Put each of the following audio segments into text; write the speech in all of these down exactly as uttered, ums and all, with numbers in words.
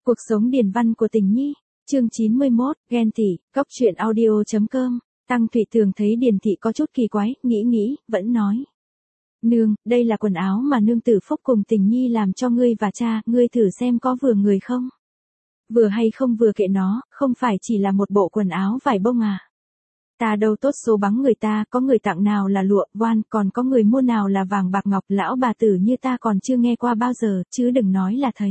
Cuộc sống điển văn của Tình Nhi, chương chín mươi mốt, ghen tị, cóc truyện audio chấm com. Tăng Thụy Tường thấy Điền Thị có chút kỳ quái, nghĩ nghĩ, vẫn nói. Nương, đây là quần áo mà nương Tử Phúc cùng Tình Nhi làm cho ngươi và cha, ngươi thử xem có vừa người không? Vừa hay không vừa kệ nó, không phải chỉ là một bộ quần áo vải bông à? Ta đâu tốt số bắn người ta, có người tặng nào là lụa, voan, còn có người mua nào là vàng bạc ngọc, lão bà tử như ta còn chưa nghe qua bao giờ, chứ đừng nói là thấy.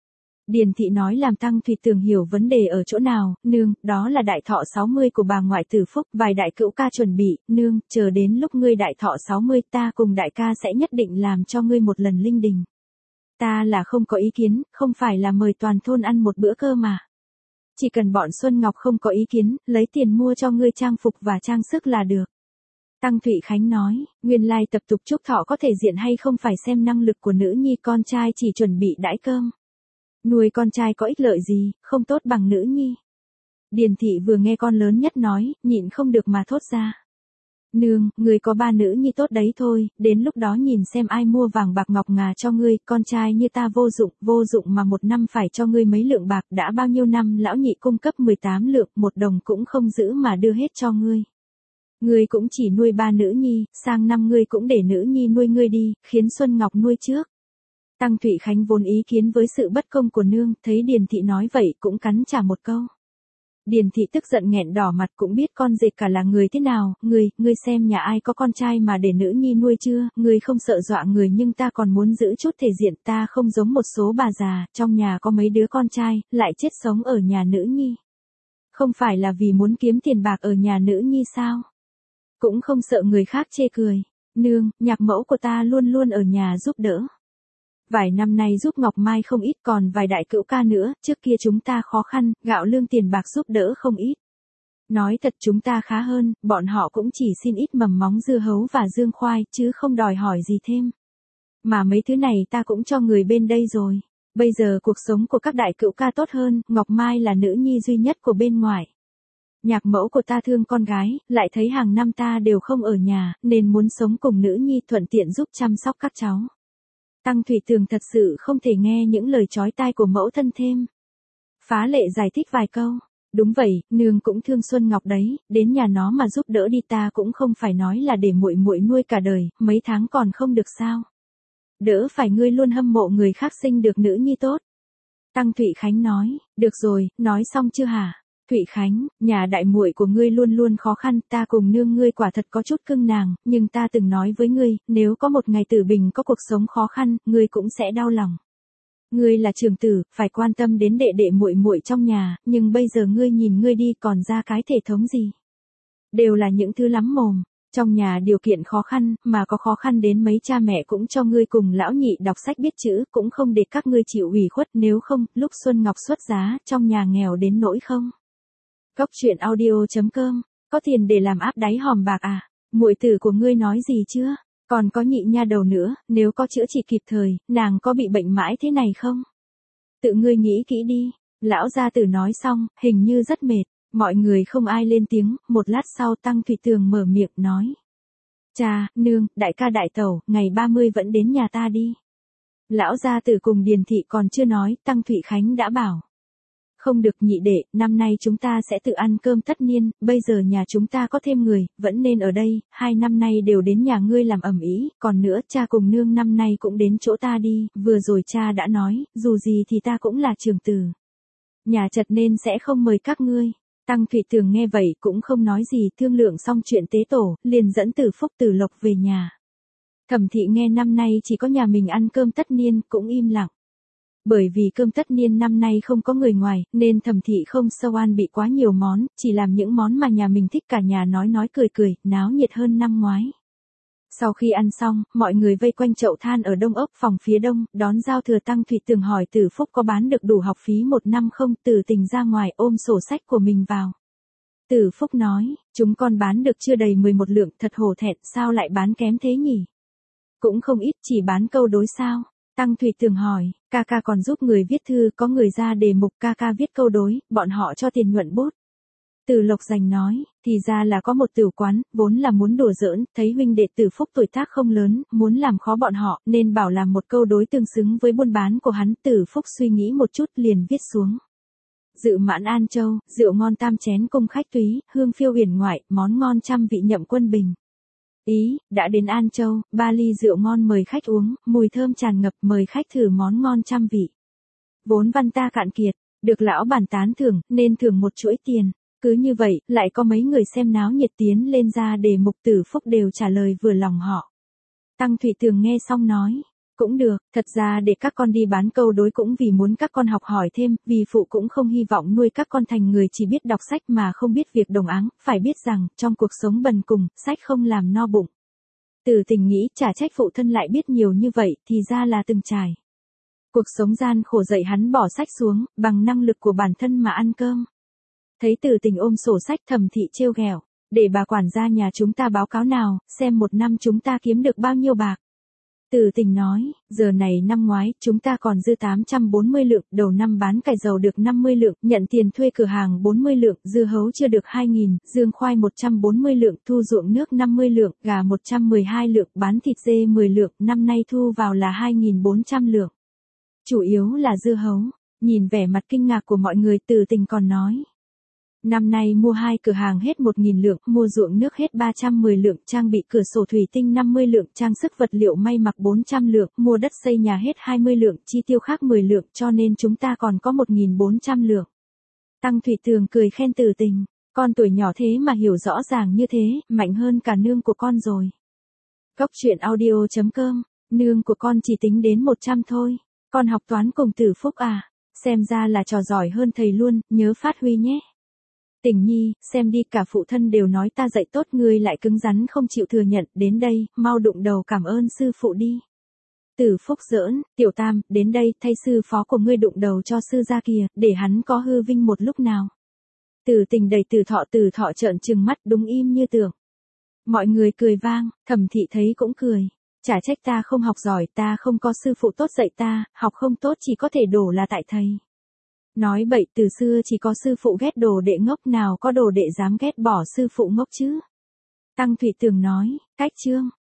Điền Thị nói làm Tăng Thụy Tường hiểu vấn đề ở chỗ nào, nương, đó là đại thọ sáu mươi của bà ngoại Tử Phúc, vài đại cữu ca chuẩn bị, nương, chờ đến lúc ngươi đại thọ sáu mươi ta cùng đại ca sẽ nhất định làm cho ngươi một lần linh đình. Ta là không có ý kiến, không phải là mời toàn thôn ăn một bữa cơ mà. Chỉ cần bọn Xuân Ngọc không có ý kiến, lấy tiền mua cho ngươi trang phục và trang sức là được. Tăng Thụy Khánh nói, nguyên lai tập tục chúc thọ có thể diện hay không phải xem năng lực của nữ nhi, con trai chỉ chuẩn bị đãi cơm. Nuôi con trai có ích lợi gì, không tốt bằng nữ nhi. Điền Thị vừa nghe con lớn nhất nói, nhịn không được mà thốt ra. Nương, người có ba nữ nhi tốt đấy thôi, đến lúc đó nhìn xem ai mua vàng bạc ngọc ngà cho ngươi, con trai như ta vô dụng, vô dụng mà một năm phải cho ngươi mấy lượng bạc, đã bao nhiêu năm lão nhị cung cấp mười tám lượng, một đồng cũng không giữ mà đưa hết cho ngươi. Ngươi cũng chỉ nuôi ba nữ nhi, sang năm ngươi cũng để nữ nhi nuôi ngươi đi, khiến Xuân Ngọc nuôi trước. Tăng Thụy Khánh vốn ý kiến với sự bất công của nương, thấy Điền Thị nói vậy cũng cắn trả một câu. Điền Thị tức giận nghẹn đỏ mặt, cũng biết con rể cả là người thế nào, ngươi, ngươi xem nhà ai có con trai mà để nữ nhi nuôi chưa, ngươi không sợ dọa người nhưng ta còn muốn giữ chút thể diện, ta không giống một số bà già, trong nhà có mấy đứa con trai, lại chết sống ở nhà nữ nhi. Không phải là vì muốn kiếm tiền bạc ở nhà nữ nhi sao? Cũng không sợ người khác chê cười. Nương, nhạc mẫu của ta luôn luôn ở nhà giúp đỡ. Vài năm nay giúp Ngọc Mai không ít, còn vài đại cữu ca nữa, trước kia chúng ta khó khăn, gạo lương tiền bạc giúp đỡ không ít. Nói thật chúng ta khá hơn, bọn họ cũng chỉ xin ít mầm móng dưa hấu và dương khoai, chứ không đòi hỏi gì thêm. Mà mấy thứ này ta cũng cho người bên đây rồi. Bây giờ cuộc sống của các đại cữu ca tốt hơn, Ngọc Mai là nữ nhi duy nhất của bên ngoài. Nhạc mẫu của ta thương con gái, lại thấy hàng năm ta đều không ở nhà, nên muốn sống cùng nữ nhi thuận tiện giúp chăm sóc các cháu. Tăng Thụy Tường thật sự không thể nghe những lời chói tai của mẫu thân thêm. Phá Lệ giải thích vài câu. Đúng vậy, nương cũng thương Xuân Ngọc đấy, đến nhà nó mà giúp đỡ đi, ta cũng không phải nói là để muội muội nuôi cả đời, mấy tháng còn không được sao? Đỡ phải ngươi luôn hâm mộ người khác sinh được nữ nhi tốt. Tăng Thụy Khánh nói, được rồi, nói xong chưa hả? Thụy Khánh, nhà đại muội của ngươi luôn luôn khó khăn, ta cùng nương ngươi quả thật có chút cưng nàng, nhưng ta từng nói với ngươi, nếu có một ngày Tử Bình có cuộc sống khó khăn, ngươi cũng sẽ đau lòng. Ngươi là trưởng tử, phải quan tâm đến đệ đệ muội muội trong nhà, nhưng bây giờ ngươi nhìn ngươi đi còn ra cái thể thống gì? Đều là những thứ lắm mồm. Trong nhà điều kiện khó khăn, mà có khó khăn đến mấy cha mẹ cũng cho ngươi cùng lão nhị đọc sách biết chữ, cũng không để các ngươi chịu ủy khuất, nếu không, lúc Xuân Ngọc xuất giá, trong nhà nghèo đến nỗi không? Cóc truyện audio chấm com, có tiền để làm áp đáy hòm bạc à? Muội tử của ngươi nói gì chưa? Còn có nhị nha đầu nữa, nếu có chữa trị kịp thời, nàng có bị bệnh mãi thế này không? Tự ngươi nghĩ kỹ đi. Lão gia tử nói xong, hình như rất mệt, mọi người không ai lên tiếng, một lát sau Tăng Thụy Tường mở miệng nói. Cha, nương, đại ca đại tẩu, ngày ba mươi vẫn đến nhà ta đi. Lão gia tử cùng Điền Thị còn chưa nói, Tăng Thụy Khánh đã bảo. Không được nhị đệ, năm nay chúng ta sẽ tự ăn cơm tất niên, bây giờ nhà chúng ta có thêm người, vẫn nên ở đây, hai năm nay đều đến nhà ngươi làm ầm ĩ, còn nữa cha cùng nương năm nay cũng đến chỗ ta đi, vừa rồi cha đã nói, dù gì thì ta cũng là trưởng tử. Nhà chật nên sẽ không mời các ngươi. Tăng Thụy Tường nghe vậy cũng không nói gì, thương lượng xong chuyện tế tổ, liền dẫn Tử Phúc Tử Lộc về nhà. Thẩm Thị nghe năm nay chỉ có nhà mình ăn cơm tất niên, cũng im lặng. Bởi vì cơm tất niên năm nay không có người ngoài, nên Thẩm Thị không sâu an bị quá nhiều món, chỉ làm những món mà nhà mình thích, cả nhà nói nói cười cười, náo nhiệt hơn năm ngoái. Sau khi ăn xong, mọi người vây quanh chậu than ở đông ốc phòng phía đông, đón giao thừa. Tăng Thụy Tường hỏi Tử Phúc có bán được đủ học phí một năm không, Tử Tình ra ngoài ôm sổ sách của mình vào. Tử Phúc nói, chúng con bán được chưa đầy mười một lượng, thật hổ thẹn, sao lại bán kém thế nhỉ? Cũng không ít, chỉ bán câu đối sao? Tăng Thụy Tường hỏi, ca ca còn giúp người viết thư, có người ra đề mục ca ca viết câu đối, bọn họ cho tiền nhuận bút. Từ Lộc Giành nói, thì ra là có một tửu quán, vốn là muốn đùa giỡn, thấy huynh đệ Từ Phúc tuổi tác không lớn, muốn làm khó bọn họ, nên bảo làm một câu đối tương xứng với buôn bán của hắn. Từ Phúc suy nghĩ một chút liền viết xuống. Dự mãn An Châu, rượu ngon tam chén cung khách túy, hương phiêu huyền ngoại, món ngon trăm vị nhậm quân bình. Ý, đã đến An Châu, ba ly rượu ngon mời khách uống, mùi thơm tràn ngập, mời khách thử món ngon trăm vị. Vốn văn ta cạn kiệt, được lão bản tán thưởng, nên thưởng một chuỗi tiền. Cứ như vậy, lại có mấy người xem náo nhiệt tiến lên ra đề mục. Từ Phúc đều trả lời vừa lòng họ. Tăng Thủy Tường nghe xong nói, cũng được, thật ra để các con đi bán câu đối cũng vì muốn các con học hỏi thêm, vì phụ cũng không hy vọng nuôi các con thành người chỉ biết đọc sách mà không biết việc đồng áng, phải biết rằng, trong cuộc sống bần cùng, sách không làm no bụng. Từ Tình nghĩ chả trách phụ thân lại biết nhiều như vậy, thì ra là từng trải. Cuộc sống gian khổ dậy hắn bỏ sách xuống, bằng năng lực của bản thân mà ăn cơm. Thấy Từ Tình ôm sổ sách, Thẩm Thị trêu ghẹo, để bà quản gia nhà chúng ta báo cáo nào, xem một năm chúng ta kiếm được bao nhiêu bạc. Từ Tình nói, giờ này năm ngoái, chúng ta còn dư tám trăm bốn mươi lượng, đầu năm bán cải dầu được năm mươi lượng, nhận tiền thuê cửa hàng bốn mươi lượng, dưa hấu chưa được hai nghìn, dương khoai một trăm bốn mươi lượng, thu ruộng nước năm mươi lượng, gà một trăm mười hai lượng, bán thịt dê mười lượng, năm nay thu vào là hai nghìn bốn trăm lượng. Chủ yếu là dưa hấu. Nhìn vẻ mặt kinh ngạc của mọi người, Từ Tình còn nói. Năm nay mua hai cửa hàng hết một nghìn lượng, mua ruộng nước hết ba trăm mười lượng, trang bị cửa sổ thủy tinh năm mươi lượng, trang sức vật liệu may mặc bốn trăm lượng, mua đất xây nhà hết hai mươi lượng, chi tiêu khác mười lượng, cho nên chúng ta còn có một nghìn bốn trăm lượng. Tăng Thủy Tường cười khen Từ Tình, con tuổi nhỏ thế mà hiểu rõ ràng như thế, mạnh hơn cả nương của con rồi. Cốc truyện audio chấm com, nương của con chỉ tính đến một trăm thôi, con học toán cùng Từ Phúc à, xem ra là trò giỏi hơn thầy luôn, nhớ phát huy nhé. Tình nhi, xem đi, cả phụ thân đều nói ta dạy tốt, ngươi lại cứng rắn không chịu thừa nhận, đến đây, mau đụng đầu cảm ơn sư phụ đi. Từ Phúc giỡn, Tiểu Tam, đến đây, thay sư phó của ngươi đụng đầu cho sư gia kìa, để hắn có hư vinh một lúc nào. Từ Tình đẩy Từ Thọ, Từ Thọ trợn trừng mắt, đúng im như tưởng. Mọi người cười vang, Thẩm Thị thấy cũng cười. Chả trách ta không học giỏi, ta không có sư phụ tốt dạy ta, học không tốt chỉ có thể đổ là tại thầy. Nói bậy, từ xưa chỉ có sư phụ ghét đồ đệ ngốc, nào có đồ đệ dám ghét bỏ sư phụ ngốc chứ. Tăng Thủy Tường nói, cách chương.